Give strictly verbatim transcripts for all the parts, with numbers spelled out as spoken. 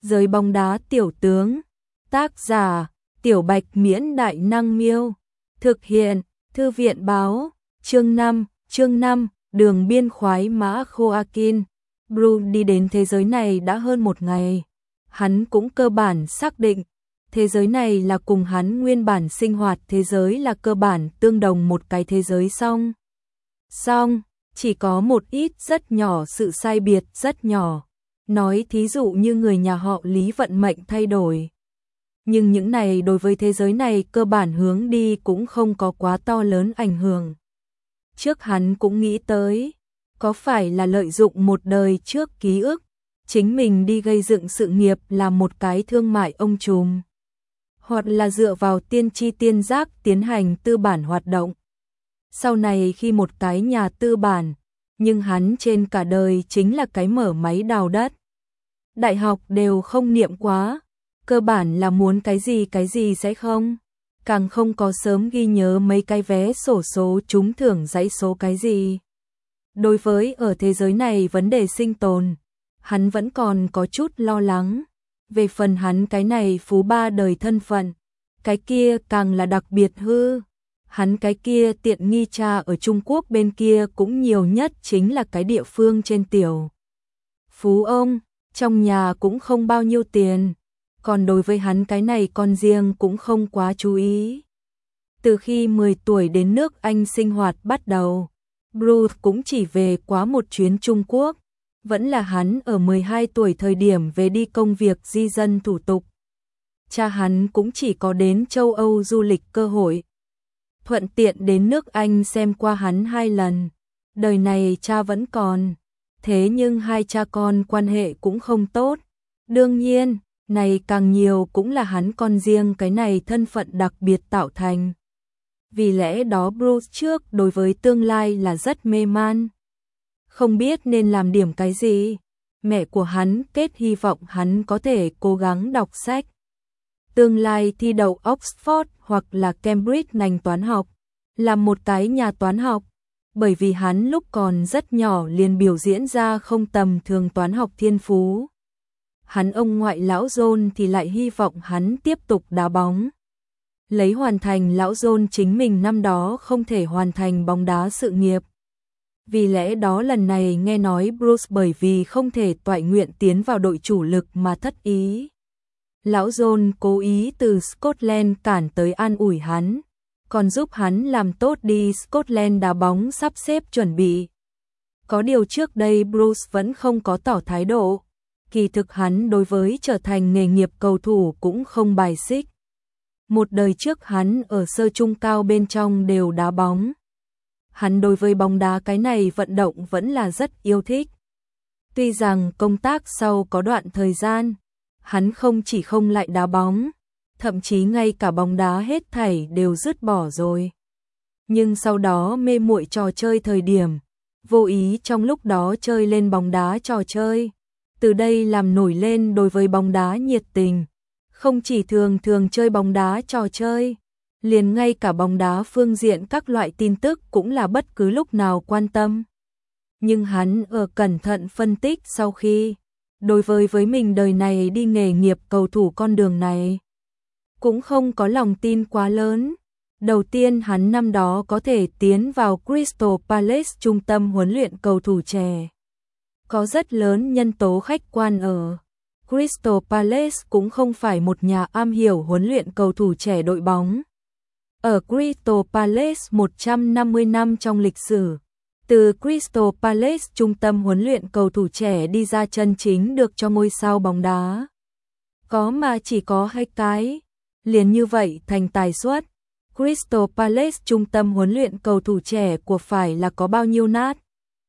Giới bóng đá tiểu tướng. Tác giả: Tiểu Bạch Miễn Đại Năng Miêu. Thực hiện: Thư viện báo. Chương năm. Chương năm. Đường biên khoái mã Joaquin. Bruce đi đến thế giới này đã hơn một ngày. Hắn cũng cơ bản xác định thế giới này là cùng hắn nguyên bản sinh hoạt thế giới là cơ bản tương đồng một cái thế giới song. Song, chỉ có một ít rất nhỏ sự sai biệt rất nhỏ. Nói thí dụ như người nhà họ Lý vận mệnh thay đổi. Nhưng những này đối với thế giới này cơ bản hướng đi cũng không có quá to lớn ảnh hưởng. Trước hắn cũng nghĩ tới, có phải là lợi dụng một đời trước ký ức, chính mình đi gây dựng sự nghiệp làm một cái thương mại ông trùm. Hoặc là dựa vào tiên tri tiên giác tiến hành tư bản hoạt động. Sau này khi một cái nhà tư bản, nhưng hắn trên cả đời chính là cái mở máy đào đất. Đại học đều không niệm quá, cơ bản là muốn cái gì cái gì sẽ không. Càng không có sớm ghi nhớ mấy cái vé sổ số trúng thưởng dãy số cái gì. Đối với ở thế giới này vấn đề sinh tồn, hắn vẫn còn có chút lo lắng. Về phần hắn cái này phú ba đời thân phận, cái kia càng là đặc biệt hư. Hắn cái kia tiện nghi cha ở Trung Quốc bên kia cũng nhiều nhất chính là cái địa phương trên tiểu. Phú ông, trong nhà cũng không bao nhiêu tiền, còn đối với hắn cái này con riêng cũng không quá chú ý. Từ khi mười tuổi đến nước Anh sinh hoạt bắt đầu, Bruce cũng chỉ về quá một chuyến Trung Quốc, vẫn là hắn ở mười hai tuổi thời điểm về đi công việc di dân thủ tục. Cha hắn cũng chỉ có đến châu Âu du lịch cơ hội. Thuận tiện đến nước Anh xem qua hắn hai lần. Đời này cha vẫn còn, thế nhưng hai cha con quan hệ cũng không tốt. Đương nhiên, này càng nhiều cũng là hắn con riêng cái này thân phận đặc biệt tạo thành. Vì lẽ đó Bruce trước đối với tương lai là rất mê man. Không biết nên làm điểm cái gì. Mẹ của hắn kết hy vọng hắn có thể cố gắng đọc sách. Tương lai thi đậu Oxford hoặc là Cambridge ngành toán học, làm một cái nhà toán học. Bởi vì hắn lúc còn rất nhỏ liền biểu diễn ra không tầm thường toán học thiên phú. Hắn ông ngoại lão John thì lại hy vọng hắn tiếp tục đá bóng. Lấy hoàn thành lão John chính mình năm đó không thể hoàn thành bóng đá sự nghiệp. Vì lẽ đó lần này nghe nói Bruce bởi vì không thể toại nguyện tiến vào đội chủ lực mà thất ý. Lão John cố ý từ Scotland cản tới an ủi hắn, còn giúp hắn làm tốt đi Scotland đá bóng sắp xếp chuẩn bị. Có điều trước đây Bruce vẫn không có tỏ thái độ, kỳ thực hắn đối với trở thành nghề nghiệp cầu thủ cũng không bài xích. Một đời trước hắn ở sơ trung cao bên trong đều đá bóng. Hắn đối với bóng đá cái này vận động vẫn là rất yêu thích. Tuy rằng công tác sau có đoạn thời gian, hắn không chỉ không lại đá bóng, thậm chí ngay cả bóng đá hết thảy đều dứt bỏ rồi. Nhưng sau đó mê muội trò chơi thời điểm, vô ý trong lúc đó chơi lên bóng đá trò chơi. Từ đây làm nổi lên đối với bóng đá nhiệt tình. Không chỉ thường thường chơi bóng đá trò chơi, liền ngay cả bóng đá phương diện các loại tin tức cũng là bất cứ lúc nào quan tâm. Nhưng hắn ở cẩn thận phân tích sau khi, đối với với mình đời này đi nghề nghiệp cầu thủ con đường này, cũng không có lòng tin quá lớn. Đầu tiên hắn năm đó có thể tiến vào Crystal Palace trung tâm huấn luyện cầu thủ trẻ. Có rất lớn nhân tố khách quan ở. Crystal Palace cũng không phải một nhà am hiểu huấn luyện cầu thủ trẻ đội bóng. Ở Crystal Palace một trăm năm mươi năm trong lịch sử, từ Crystal Palace trung tâm huấn luyện cầu thủ trẻ đi ra chân chính được cho ngôi sao bóng đá. Có mà chỉ có hai cái, liền như vậy thành tài suất. Crystal Palace trung tâm huấn luyện cầu thủ trẻ của phải là có bao nhiêu nát.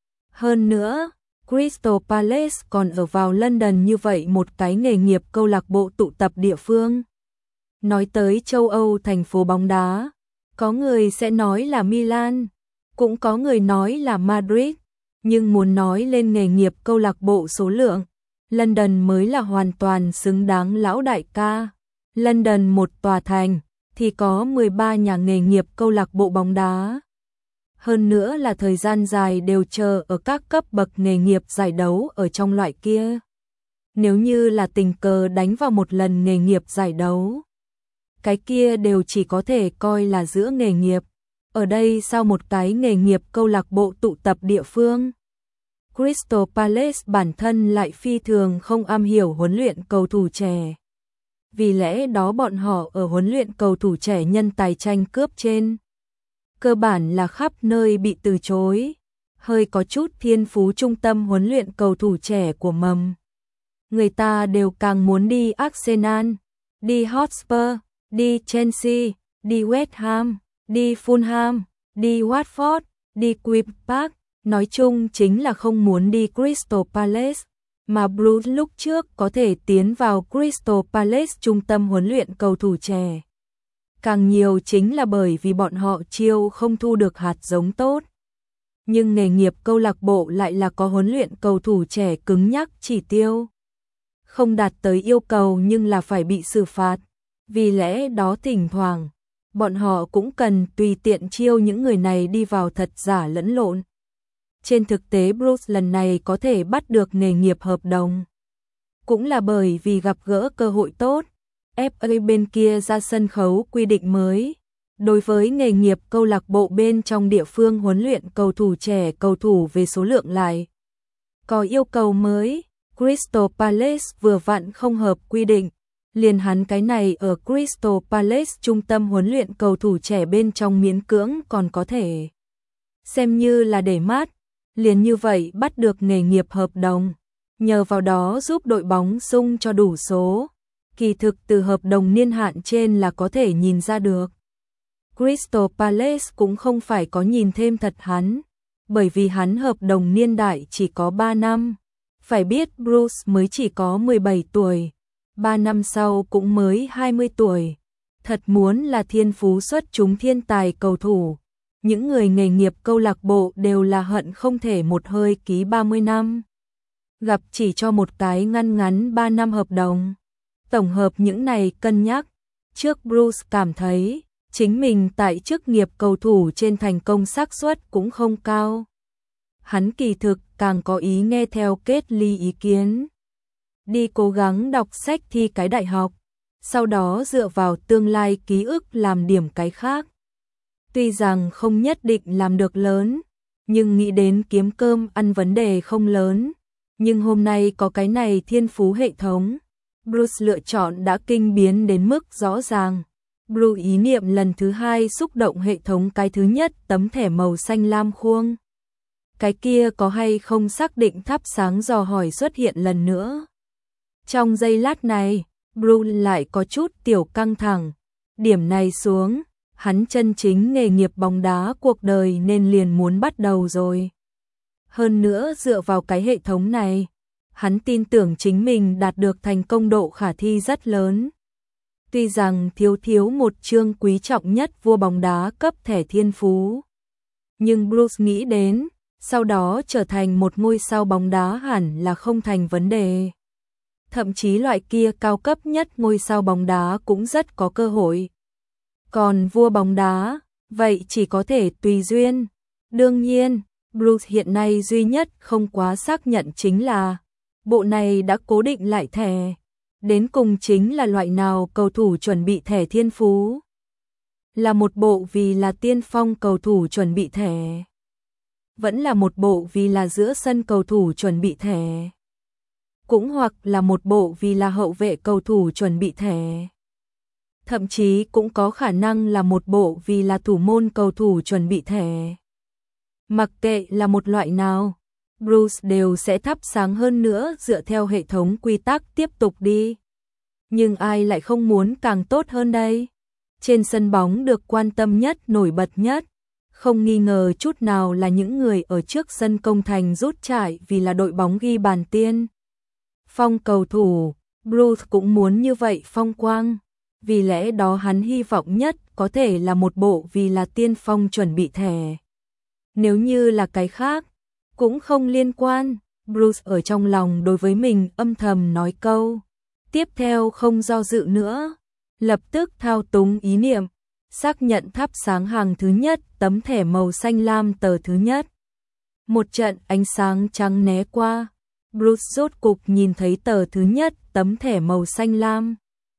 Hơn nữa, Crystal Palace còn ở vào London như vậy một cái nghề nghiệp câu lạc bộ tụ tập địa phương. Nói tới châu Âu thành phố bóng đá, có người sẽ nói là Milan, cũng có người nói là Madrid, nhưng muốn nói lên nghề nghiệp câu lạc bộ số lượng, London mới là hoàn toàn xứng đáng lão đại ca. London một tòa thành thì có mười ba nhà nghề nghiệp câu lạc bộ bóng đá. Hơn nữa là thời gian dài đều chờ ở các cấp bậc nghề nghiệp giải đấu ở trong loại kia. Nếu như là tình cờ đánh vào một lần nghề nghiệp giải đấu, cái kia đều chỉ có thể coi là giữa nghề nghiệp. Ở đây sau một cái nghề nghiệp câu lạc bộ tụ tập địa phương, Crystal Palace bản thân lại phi thường không am hiểu huấn luyện cầu thủ trẻ. Vì lẽ đó bọn họ ở huấn luyện cầu thủ trẻ nhân tài tranh cướp trên cơ bản là khắp nơi bị từ chối. Hơi có chút thiên phú trung tâm huấn luyện cầu thủ trẻ của mầm, người ta đều càng muốn đi Arsenal, đi Hotspur, đi Chelsea, đi West Ham, đi Fulham, đi Watford, đi Queen's Park, nói chung chính là không muốn đi Crystal Palace, mà Blues lúc trước có thể tiến vào Crystal Palace trung tâm huấn luyện cầu thủ trẻ. Càng nhiều chính là bởi vì bọn họ chiêu không thu được hạt giống tốt. Nhưng nghề nghiệp câu lạc bộ lại là có huấn luyện cầu thủ trẻ cứng nhắc chỉ tiêu. Không đạt tới yêu cầu nhưng là phải bị xử phạt. Vì lẽ đó thỉnh thoảng, bọn họ cũng cần tùy tiện chiêu những người này đi vào thật giả lẫn lộn. Trên thực tế Bruce lần này có thể bắt được nghề nghiệp hợp đồng, cũng là bởi vì gặp gỡ cơ hội tốt. ép a bên kia ra sân khấu quy định mới. Đối với nghề nghiệp câu lạc bộ bên trong địa phương huấn luyện cầu thủ trẻ cầu thủ về số lượng lại có yêu cầu mới. Crystal Palace vừa vặn không hợp quy định, liền hắn cái này ở Crystal Palace trung tâm huấn luyện cầu thủ trẻ bên trong miễn cưỡng còn có thể xem như là để mát, liền như vậy bắt được nghề nghiệp hợp đồng, nhờ vào đó giúp đội bóng sung cho đủ số. Kỳ thực từ hợp đồng niên hạn trên là có thể nhìn ra được. Crystal Palace cũng không phải có nhìn thêm thật hắn, bởi vì hắn hợp đồng niên đại chỉ có ba năm. Phải biết Bruce mới chỉ có mười bảy tuổi, ba năm sau cũng mới hai mươi tuổi. Thật muốn là thiên phú xuất chúng thiên tài cầu thủ, những người nghề nghiệp câu lạc bộ đều là hận không thể một hơi ký ba mươi năm. Gặp chỉ cho một cái ngăn ngắn ba năm hợp đồng. Tổng hợp những này cân nhắc, trước Bruce cảm thấy chính mình tại chức nghiệp cầu thủ trên thành công xác suất cũng không cao. Hắn kỳ thực càng có ý nghe theo Kết Ly ý kiến, đi cố gắng đọc sách thi cái đại học, sau đó dựa vào tương lai ký ức làm điểm cái khác. Tuy rằng không nhất định làm được lớn, nhưng nghĩ đến kiếm cơm ăn vấn đề không lớn. Nhưng hôm nay có cái này thiên phú hệ thống, Bruce lựa chọn đã kinh biến đến mức rõ ràng. Blue ý niệm lần thứ hai xúc động hệ thống cái thứ nhất tấm thẻ màu xanh lam khuôn. Cái kia có hay không xác định thắp sáng dò hỏi xuất hiện lần nữa. Trong giây lát này, Blue lại có chút tiểu căng thẳng. Điểm này xuống, hắn chân chính nghề nghiệp bóng đá cuộc đời nên liền muốn bắt đầu rồi. Hơn nữa dựa vào cái hệ thống này, hắn tin tưởng chính mình đạt được thành công độ khả thi rất lớn. Tuy rằng thiếu thiếu một chương quý trọng nhất vua bóng đá cấp thẻ thiên phú, nhưng Bruce nghĩ đến, sau đó trở thành một ngôi sao bóng đá hẳn là không thành vấn đề. Thậm chí loại kia cao cấp nhất ngôi sao bóng đá cũng rất có cơ hội. Còn vua bóng đá, vậy chỉ có thể tùy duyên. Đương nhiên, Bruce hiện nay duy nhất không quá xác nhận chính là bộ này đã cố định lại thẻ. Đến cùng chính là loại nào cầu thủ chuẩn bị thẻ thiên phú? Là một bộ vì là tiên phong cầu thủ chuẩn bị thẻ? Vẫn là một bộ vì là giữa sân cầu thủ chuẩn bị thẻ? Cũng hoặc là một bộ vì là hậu vệ cầu thủ chuẩn bị thẻ? Thậm chí cũng có khả năng là một bộ vì là thủ môn cầu thủ chuẩn bị thẻ. Mặc kệ là một loại nào, Bruce đều sẽ thắp sáng hơn nữa dựa theo hệ thống quy tắc tiếp tục đi. Nhưng ai lại không muốn càng tốt hơn đây? Trên sân bóng được quan tâm nhất, nổi bật nhất, không nghi ngờ chút nào là những người ở trước sân công thành rút trải vì là đội bóng ghi bàn tiên phong cầu thủ. Bruce cũng muốn như vậy phong quang, vì lẽ đó hắn hy vọng nhất có thể là một bộ vì là tiên phong chuẩn bị thẻ. Nếu như là cái khác, cũng không liên quan. Bruce ở trong lòng đối với mình âm thầm nói câu, tiếp theo không do dự nữa, lập tức thao túng ý niệm, xác nhận thắp sáng hàng thứ nhất, tấm thẻ màu xanh lam tờ thứ nhất. Một trận ánh sáng trắng né qua, Bruce rốt cục nhìn thấy tờ thứ nhất, tấm thẻ màu xanh lam.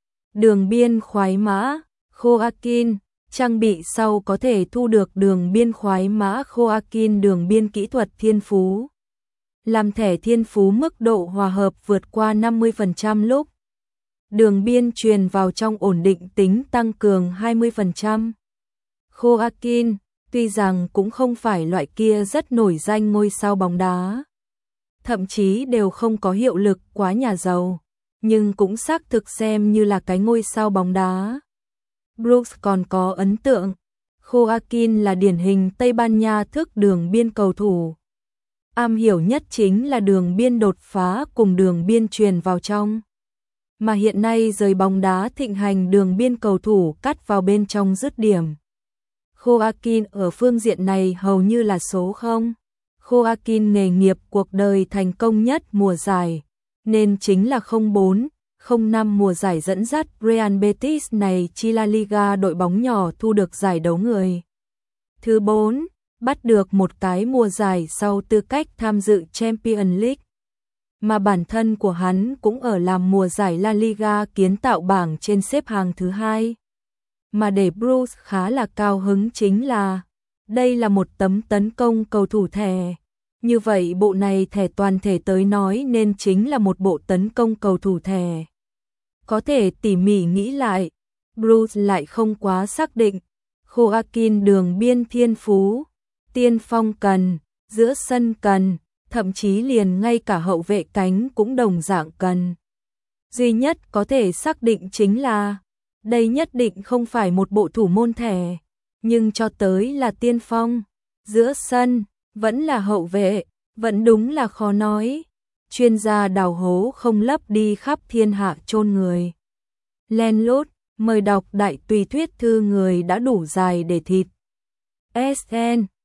Đường biên khoái mã, Joaquin, trang bị sau có thể thu được đường biên khoái mã Joaquin, đường biên kỹ thuật thiên phú. Làm thẻ thiên phú mức độ hòa hợp vượt qua năm mươi phần trăm lúc. Đường biên truyền vào trong ổn định tính tăng cường hai mươi phần trăm. Joaquin, tuy rằng cũng không phải loại kia rất nổi danh ngôi sao bóng đá, thậm chí đều không có hiệu lực quá nhà giàu, nhưng cũng xác thực xem như là cái ngôi sao bóng đá. Brooks còn có ấn tượng, Joaquin là điển hình Tây Ban Nha thức đường biên cầu thủ. Am hiểu nhất chính là đường biên đột phá cùng đường biên truyền vào trong. Mà hiện nay giới bóng đá thịnh hành đường biên cầu thủ cắt vào bên trong dứt điểm. Joaquin ở phương diện này hầu như là số không. Joaquin nghề nghiệp cuộc đời thành công nhất mùa giải, nên chính là không bốn không năm mùa giải dẫn dắt Real Betis này chi La Liga đội bóng nhỏ thu được giải đấu người. Thứ bốn, bắt được một cái mùa giải sau tư cách tham dự Champions League. Mà bản thân của hắn cũng ở làm mùa giải La Liga kiến tạo bảng trên xếp hàng thứ hai. Mà để Bruce khá là cao hứng chính là, đây là một tấm tấn công cầu thủ thẻ. Như vậy bộ này thẻ toàn thể tới nói nên chính là một bộ tấn công cầu thủ thẻ. Có thể tỉ mỉ nghĩ lại, Bruce lại không quá xác định. Joaquin đường biên thiên phú, tiên phong cần, giữa sân cần, thậm chí liền ngay cả hậu vệ cánh cũng đồng dạng cần. Duy nhất có thể xác định chính là, đây nhất định không phải một bộ thủ môn thẻ, nhưng cho tới là tiên phong, giữa sân, vẫn là hậu vệ, vẫn đúng là khó nói. Chuyên gia đào hố không lấp đi khắp thiên hạ chôn người. Len lút, mời đọc đại tùy thuyết thư người đã đủ dài để thịt. ét en